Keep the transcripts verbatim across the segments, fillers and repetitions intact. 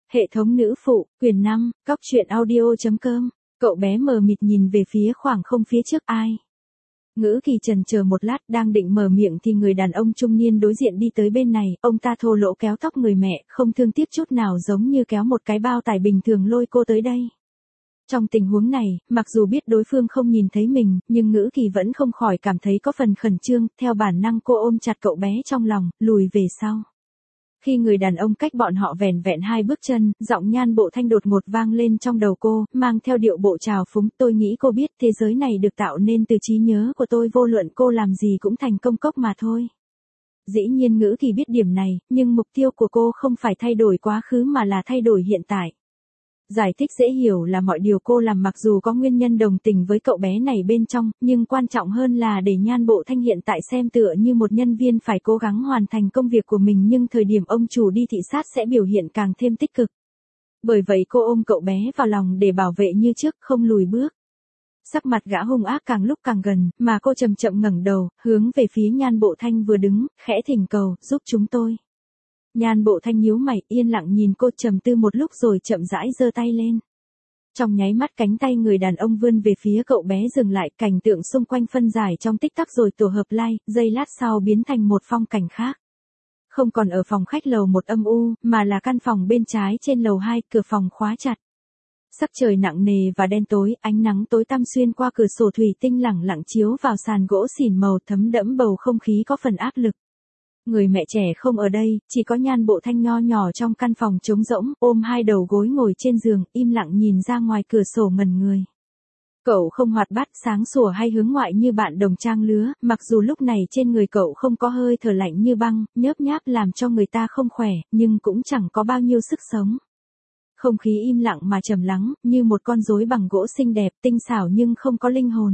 Hệ thống nữ phụ, quyền năm, cóc truyện audio.com. Cậu bé mờ mịt nhìn về phía khoảng không phía trước ai. Ngữ Kỳ chần chờ một lát đang định mở miệng thì người đàn ông trung niên đối diện đi tới bên này, ông ta thô lỗ kéo tóc người mẹ, không thương tiếc chút nào giống như kéo một cái bao tải bình thường lôi cô tới đây. Trong tình huống này, mặc dù biết đối phương không nhìn thấy mình, nhưng Ngữ Kỳ vẫn không khỏi cảm thấy có phần khẩn trương, theo bản năng cô ôm chặt cậu bé trong lòng, lùi về sau. Khi người đàn ông cách bọn họ vẻn vẹn hai bước chân, giọng Nhan Bộ Thanh đột ngột vang lên trong đầu cô, mang theo điệu bộ trào phúng. Tôi nghĩ cô biết thế giới này được tạo nên từ trí nhớ của tôi, vô luận cô làm gì cũng thành công cốc mà thôi. Dĩ nhiên Ngữ Kỳ biết điểm này, nhưng mục tiêu của cô không phải thay đổi quá khứ mà là thay đổi hiện tại. Giải thích dễ hiểu là mọi điều cô làm mặc dù có nguyên nhân đồng tình với cậu bé này bên trong, nhưng quan trọng hơn là để Nhan Bộ Thanh hiện tại xem tựa như một nhân viên phải cố gắng hoàn thành công việc của mình, nhưng thời điểm ông chủ đi thị sát sẽ biểu hiện càng thêm tích cực. Bởi vậy cô ôm cậu bé vào lòng để bảo vệ như trước, không lùi bước. Sắc mặt gã hung ác càng lúc càng gần, mà cô chậm chậm ngẩng đầu, hướng về phía Nhan Bộ Thanh vừa đứng, khẽ thỉnh cầu, giúp chúng tôi. Nhan Bộ Thanh nhíu mày, yên lặng nhìn cô, trầm tư một lúc rồi chậm rãi giơ tay lên. Trong nháy mắt cánh tay người đàn ông vươn về phía cậu bé dừng lại, cảnh tượng xung quanh phân giải trong tích tắc rồi tổ hợp lại, giây lát sau biến thành một phong cảnh khác. Không còn ở phòng khách lầu một âm u, mà là căn phòng bên trái trên lầu hai, cửa phòng khóa chặt. Sắc trời nặng nề và đen tối, ánh nắng tối tăm xuyên qua cửa sổ thủy tinh lẳng lặng chiếu vào sàn gỗ xỉn màu, thấm đẫm bầu không khí có phần áp lực. Người mẹ trẻ không ở đây, chỉ có Nhan Bộ Thanh nho nhỏ trong căn phòng trống rỗng, ôm hai đầu gối ngồi trên giường, im lặng nhìn ra ngoài cửa sổ ngẩn người. Cậu không hoạt bát, sáng sủa hay hướng ngoại như bạn đồng trang lứa, mặc dù lúc này trên người cậu không có hơi thở lạnh như băng, nhớp nháp làm cho người ta không khỏe, nhưng cũng chẳng có bao nhiêu sức sống. Không khí im lặng mà trầm lắng, như một con rối bằng gỗ xinh đẹp, tinh xảo nhưng không có linh hồn.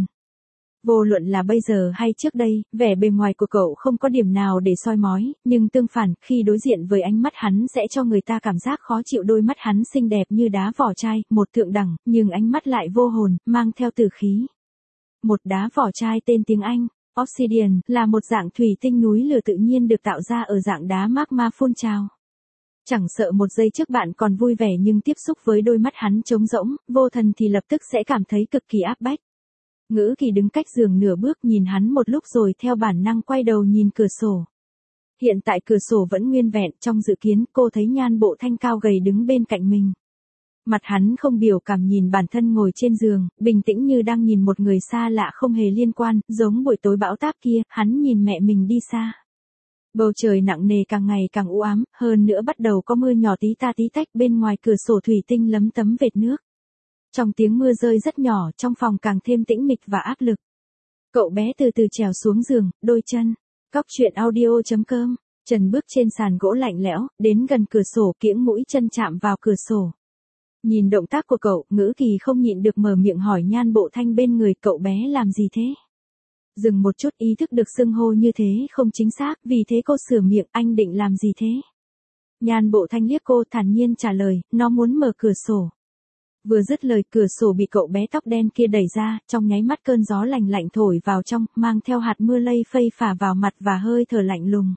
Vô luận là bây giờ hay trước đây, vẻ bề ngoài của cậu không có điểm nào để soi mói, nhưng tương phản, khi đối diện với ánh mắt hắn sẽ cho người ta cảm giác khó chịu. Đôi mắt hắn xinh đẹp như đá vỏ chai, một thượng đẳng, nhưng ánh mắt lại vô hồn, mang theo tử khí. Một đá vỏ chai tên tiếng Anh, Obsidian, là một dạng thủy tinh núi lửa tự nhiên được tạo ra ở dạng đá magma phun trào. Chẳng sợ một giây trước bạn còn vui vẻ, nhưng tiếp xúc với đôi mắt hắn trống rỗng, vô thần thì lập tức sẽ cảm thấy cực kỳ áp bách. Ngữ Kỳ đứng cách giường nửa bước nhìn hắn một lúc rồi theo bản năng quay đầu nhìn cửa sổ. Hiện tại cửa sổ vẫn nguyên vẹn, trong dự kiến cô thấy Nhan Bộ Thanh cao gầy đứng bên cạnh mình. Mặt hắn không biểu cảm nhìn bản thân ngồi trên giường, bình tĩnh như đang nhìn một người xa lạ không hề liên quan, giống buổi tối bão táp kia, hắn nhìn mẹ mình đi xa. Bầu trời nặng nề càng ngày càng u ám, hơn nữa bắt đầu có mưa nhỏ tí ta tí tách, bên ngoài cửa sổ thủy tinh lấm tấm vệt nước. Trong tiếng mưa rơi rất nhỏ, trong phòng càng thêm tĩnh mịch và áp lực. Cậu bé từ từ trèo xuống giường, đôi chân. Cóc truyện audio.com. Trần bước trên sàn gỗ lạnh lẽo, đến gần cửa sổ, kiễng mũi chân chạm vào cửa sổ. Nhìn động tác của cậu, Ngữ Kỳ không nhịn được mở miệng hỏi Nhan Bộ Thanh bên người, cậu bé làm gì thế? Dừng một chút, ý thức được xưng hô như thế không chính xác, vì thế cô sửa miệng, anh định làm gì thế? Nhan Bộ Thanh liếc cô, thản nhiên trả lời, nó muốn mở cửa sổ. Vừa dứt lời, cửa sổ bị cậu bé tóc đen kia đẩy ra, trong nháy mắt cơn gió lạnh lạnh thổi vào trong, mang theo hạt mưa lây phây phả vào mặt và hơi thở lạnh lùng.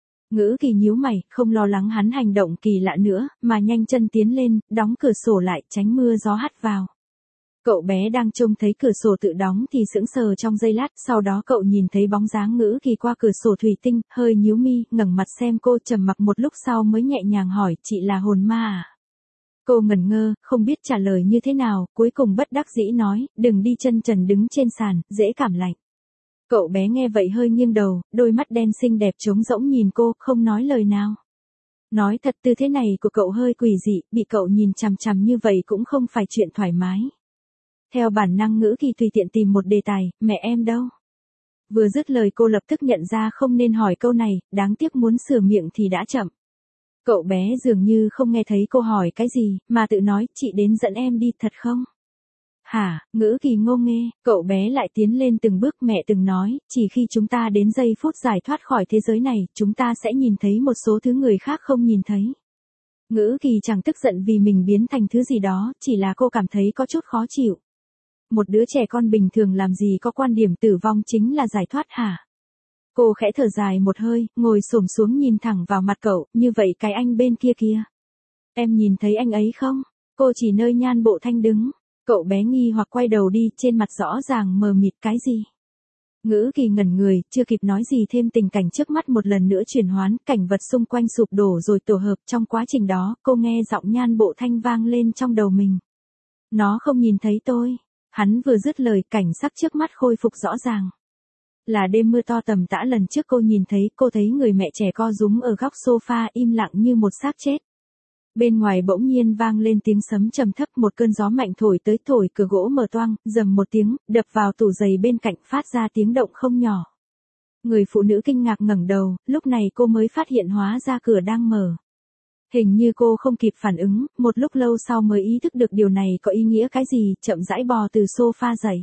Ngữ Kỳ nhíu mày, không lo lắng hắn hành động kỳ lạ nữa, mà nhanh chân tiến lên, đóng cửa sổ lại, tránh mưa gió hắt vào. Cậu bé đang trông thấy cửa sổ tự đóng thì sững sờ trong giây lát, sau đó cậu nhìn thấy bóng dáng Ngữ Kỳ qua cửa sổ thủy tinh, hơi nhíu mi, ngẩng mặt xem cô, trầm mặc một lúc sau mới nhẹ nhàng hỏi, chị là hồn ma à? Cô ngẩn ngơ, không biết trả lời như thế nào, cuối cùng bất đắc dĩ nói, đừng đi chân trần đứng trên sàn, dễ cảm lạnh. Cậu bé nghe vậy hơi nghiêng đầu, đôi mắt đen xinh đẹp trống rỗng nhìn cô, không nói lời nào. Nói thật, tư thế này của cậu hơi quỷ dị, bị cậu nhìn chằm chằm như vậy cũng không phải chuyện thoải mái. Theo bản năng Ngữ Kỳ tùy tiện tìm một đề tài, mẹ em đâu? Vừa dứt lời cô lập tức nhận ra không nên hỏi câu này, đáng tiếc muốn sửa miệng thì đã chậm. Cậu bé dường như không nghe thấy cô hỏi cái gì, mà tự nói, chị đến dẫn em đi, thật không? Hả? Ngữ Kỳ ngô nghê, cậu bé lại tiến lên từng bước, mẹ từng nói, chỉ khi chúng ta đến giây phút giải thoát khỏi thế giới này, chúng ta sẽ nhìn thấy một số thứ người khác không nhìn thấy. Ngữ Kỳ chẳng tức giận vì mình biến thành thứ gì đó, chỉ là cô cảm thấy có chút khó chịu. Một đứa trẻ con bình thường làm gì có quan điểm tử vong chính là giải thoát hả? Cô khẽ thở dài một hơi, ngồi xổm xuống nhìn thẳng vào mặt cậu, như vậy cái anh bên kia kia. Em nhìn thấy anh ấy không? Cô chỉ nơi Nhan Bộ Thanh đứng. Cậu bé nghi hoặc quay đầu đi, trên mặt rõ ràng mờ mịt cái gì. Ngữ Kỳ ngẩn người, chưa kịp nói gì thêm, tình cảnh trước mắt một lần nữa chuyển hoán, cảnh vật xung quanh sụp đổ rồi tổ hợp. Trong quá trình đó, cô nghe giọng Nhan Bộ Thanh vang lên trong đầu mình. Nó không nhìn thấy tôi. Hắn vừa dứt lời, cảnh sắc trước mắt khôi phục rõ ràng. Là đêm mưa to tầm tã lần trước cô nhìn thấy, cô thấy người mẹ trẻ co rúm ở góc sofa im lặng như một xác chết. Bên ngoài bỗng nhiên vang lên tiếng sấm trầm thấp, một cơn gió mạnh thổi tới, thổi cửa gỗ mở toang, rầm một tiếng, đập vào tủ giày bên cạnh, phát ra tiếng động không nhỏ. Người phụ nữ kinh ngạc ngẩng đầu, lúc này cô mới phát hiện hóa ra cửa đang mở. Hình như cô không kịp phản ứng, một lúc lâu sau mới ý thức được điều này có ý nghĩa cái gì, chậm rãi bò từ sofa dậy.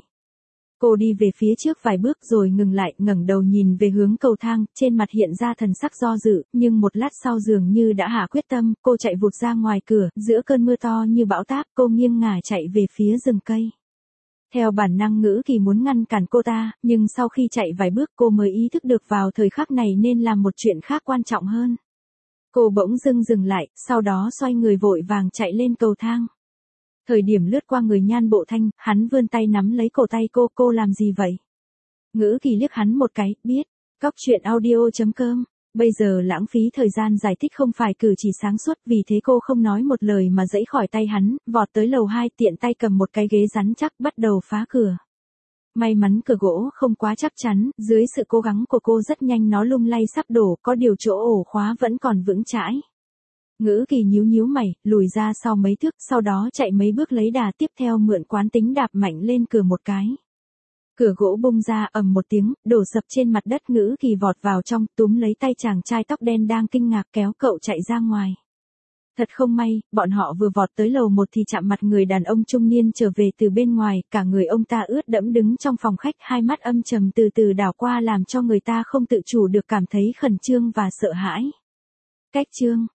Cô đi về phía trước vài bước rồi ngừng lại, ngẩng đầu nhìn về hướng cầu thang, trên mặt hiện ra thần sắc do dự, nhưng một lát sau dường như đã hạ quyết tâm, cô chạy vụt ra ngoài cửa, giữa cơn mưa to như bão táp, cô nghiêng ngả chạy về phía rừng cây. Theo bản năng Ngữ Kỳ muốn ngăn cản cô ta, nhưng sau khi chạy vài bước cô mới ý thức được vào thời khắc này nên làm một chuyện khác quan trọng hơn. Cô bỗng dưng dừng lại, sau đó xoay người vội vàng chạy lên cầu thang. Thời điểm lướt qua người Nhan Bộ Thanh, hắn vươn tay nắm lấy cổ tay cô, cô làm gì vậy? Ngữ Kỳ liếc hắn một cái, biết, cóc truyện audio chấm com, bây giờ lãng phí thời gian giải thích không phải cử chỉ sáng suốt, vì thế cô không nói một lời mà giãy khỏi tay hắn, vọt tới lầu hai, tiện tay cầm một cái ghế rắn chắc, bắt đầu phá cửa. May mắn cửa gỗ không quá chắc chắn, dưới sự cố gắng của cô rất nhanh nó lung lay sắp đổ, có điều chỗ ổ khóa vẫn còn vững chãi. Ngữ Kỳ nhíu nhíu mày, lùi ra sau mấy thước, sau đó chạy mấy bước lấy đà, tiếp theo mượn quán tính đạp mạnh lên cửa một cái. Cửa gỗ bung ra, ầm một tiếng, đổ sập trên mặt đất. Ngữ Kỳ vọt vào trong, túm lấy tay chàng trai tóc đen đang kinh ngạc, kéo cậu chạy ra ngoài. Thật không may, bọn họ vừa vọt tới lầu một thì chạm mặt người đàn ông trung niên trở về từ bên ngoài, cả người ông ta ướt đẫm đứng trong phòng khách, hai mắt âm trầm từ từ đảo qua làm cho người ta không tự chủ được cảm thấy khẩn trương và sợ hãi. Cách chương